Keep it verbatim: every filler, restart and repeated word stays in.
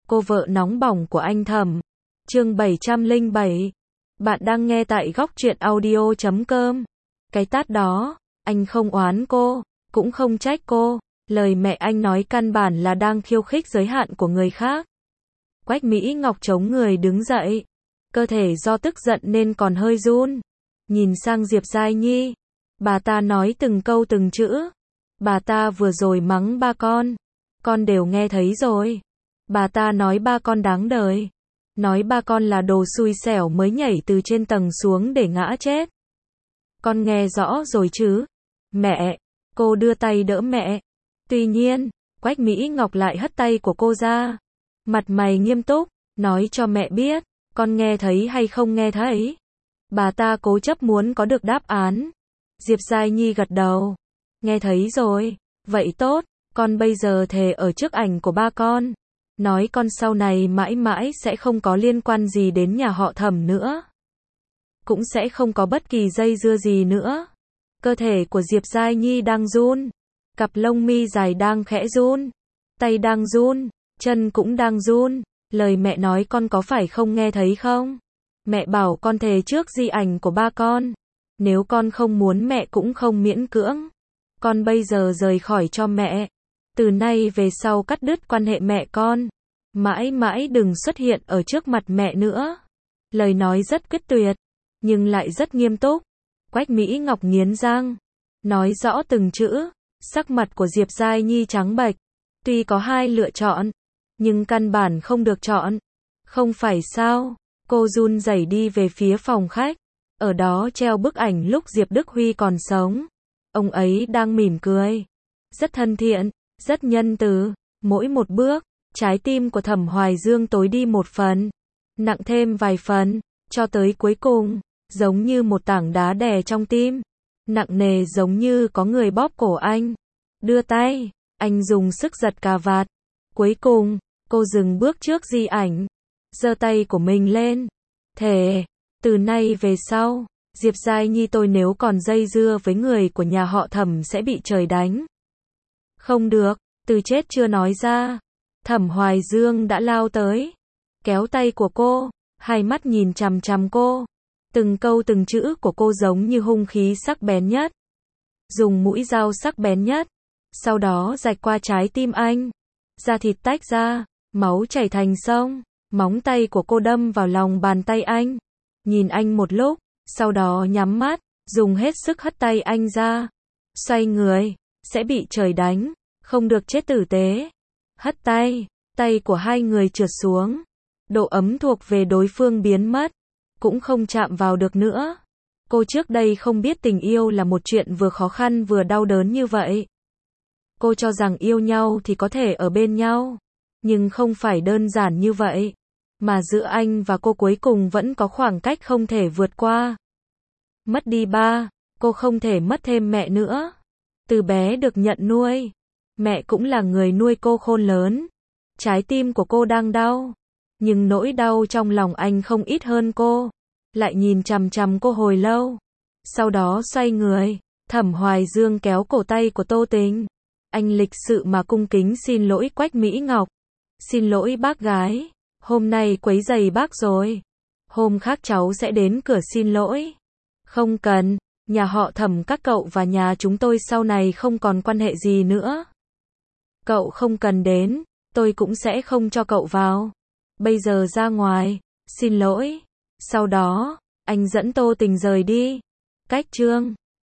cô vợ nóng bỏng của anh Thẩm. Chương bảy trăm lẻ bảy. Bạn đang nghe tại góc truyện audio chấm com. Cái tát đó, anh không oán cô, cũng không trách cô. Lời mẹ anh nói căn bản là đang khiêu khích giới hạn của người khác. Quách Mỹ Ngọc chống người đứng dậy. Cơ thể do tức giận nên còn hơi run. Nhìn sang Diệp Giai Nhi. Bà ta nói từng câu từng chữ. Bà ta vừa rồi mắng ba con. Con đều nghe thấy rồi. Bà ta nói ba con đáng đời. Nói ba con là đồ xui xẻo mới nhảy từ trên tầng xuống để ngã chết. Con nghe rõ rồi chứ? Mẹ! Cô đưa tay đỡ mẹ. Tuy nhiên, Quách Mỹ Ngọc lại hất tay của cô ra. Mặt mày nghiêm túc, nói cho mẹ biết, con nghe thấy hay không nghe thấy. Bà ta cố chấp muốn có được đáp án. Diệp Giai Nhi gật đầu. Nghe thấy rồi, vậy tốt, con bây giờ thề ở trước ảnh của ba con. Nói con sau này mãi mãi sẽ không có liên quan gì đến nhà họ Thẩm nữa. Cũng sẽ không có bất kỳ dây dưa gì nữa. Cơ thể của Diệp Giai Nhi đang run. Cặp lông mi dài đang khẽ run. Tay đang run, chân cũng đang run. Lời mẹ nói con có phải không nghe thấy không? Mẹ bảo con thề trước di ảnh của ba con. Nếu con không muốn mẹ cũng không miễn cưỡng. Con bây giờ rời khỏi cho mẹ. Từ nay về sau cắt đứt quan hệ mẹ con. Mãi mãi đừng xuất hiện ở trước mặt mẹ nữa. Lời nói rất quyết tuyệt, nhưng lại rất nghiêm túc. Quách Mỹ Ngọc nghiến răng. Nói rõ từng chữ. Sắc mặt của Diệp Giai Nhi trắng bệch. Tuy có hai lựa chọn, nhưng căn bản không được chọn. Không phải sao? Cô run rẩy đi về phía phòng khách. Ở đó treo bức ảnh lúc Diệp Đức Huy còn sống. Ông ấy đang mỉm cười. Rất thân thiện, rất nhân từ. Mỗi một bước, trái tim của Thẩm Hoài Dương tối đi một phần. Nặng thêm vài phần, cho tới cuối cùng, giống như một tảng đá đè trong tim. Nặng nề giống như có người bóp cổ anh. Đưa tay, anh dùng sức giật cà vạt. Cuối cùng, cô dừng bước trước di ảnh. Giơ tay của mình lên. Thề, từ nay về sau, Diệp Giai Nhi tôi nếu còn dây dưa với người của nhà họ Thẩm sẽ bị trời đánh. Không được, từ chết chưa nói ra. Thẩm Hoài Dương đã lao tới. Kéo tay của cô, hai mắt nhìn chằm chằm cô. Từng câu từng chữ của cô giống như hung khí sắc bén nhất. Dùng mũi dao sắc bén nhất. Sau đó rạch qua trái tim anh. Da thịt tách ra, máu chảy thành sông. Móng tay của cô đâm vào lòng bàn tay anh. Nhìn anh một lúc, sau đó nhắm mắt, dùng hết sức hất tay anh ra. Xoay người, sẽ bị trời đánh, không được chết tử tế. Hất tay, tay của hai người trượt xuống. Độ ấm thuộc về đối phương biến mất, cũng không chạm vào được nữa. Cô trước đây không biết tình yêu là một chuyện vừa khó khăn vừa đau đớn như vậy. Cô cho rằng yêu nhau thì có thể ở bên nhau, nhưng không phải đơn giản như vậy. Mà giữa anh và cô cuối cùng vẫn có khoảng cách không thể vượt qua. Mất đi ba, cô không thể mất thêm mẹ nữa. Từ bé được nhận nuôi, mẹ cũng là người nuôi cô khôn lớn. Trái tim của cô đang đau, nhưng nỗi đau trong lòng anh không ít hơn cô. Lại nhìn chằm chằm cô hồi lâu. Sau đó xoay người, Thẩm Hoài Dương kéo cổ tay của Tô Tình. Anh lịch sự mà cung kính xin lỗi Quách Mỹ Ngọc. Xin lỗi bác gái, hôm nay quấy rầy bác rồi. Hôm khác cháu sẽ đến cửa xin lỗi. Không cần, nhà họ Thẩm các cậu và nhà chúng tôi sau này không còn quan hệ gì nữa. Cậu không cần đến, tôi cũng sẽ không cho cậu vào. Bây giờ ra ngoài, xin lỗi. Sau đó, anh dẫn Tô Tình rời đi. Cách chương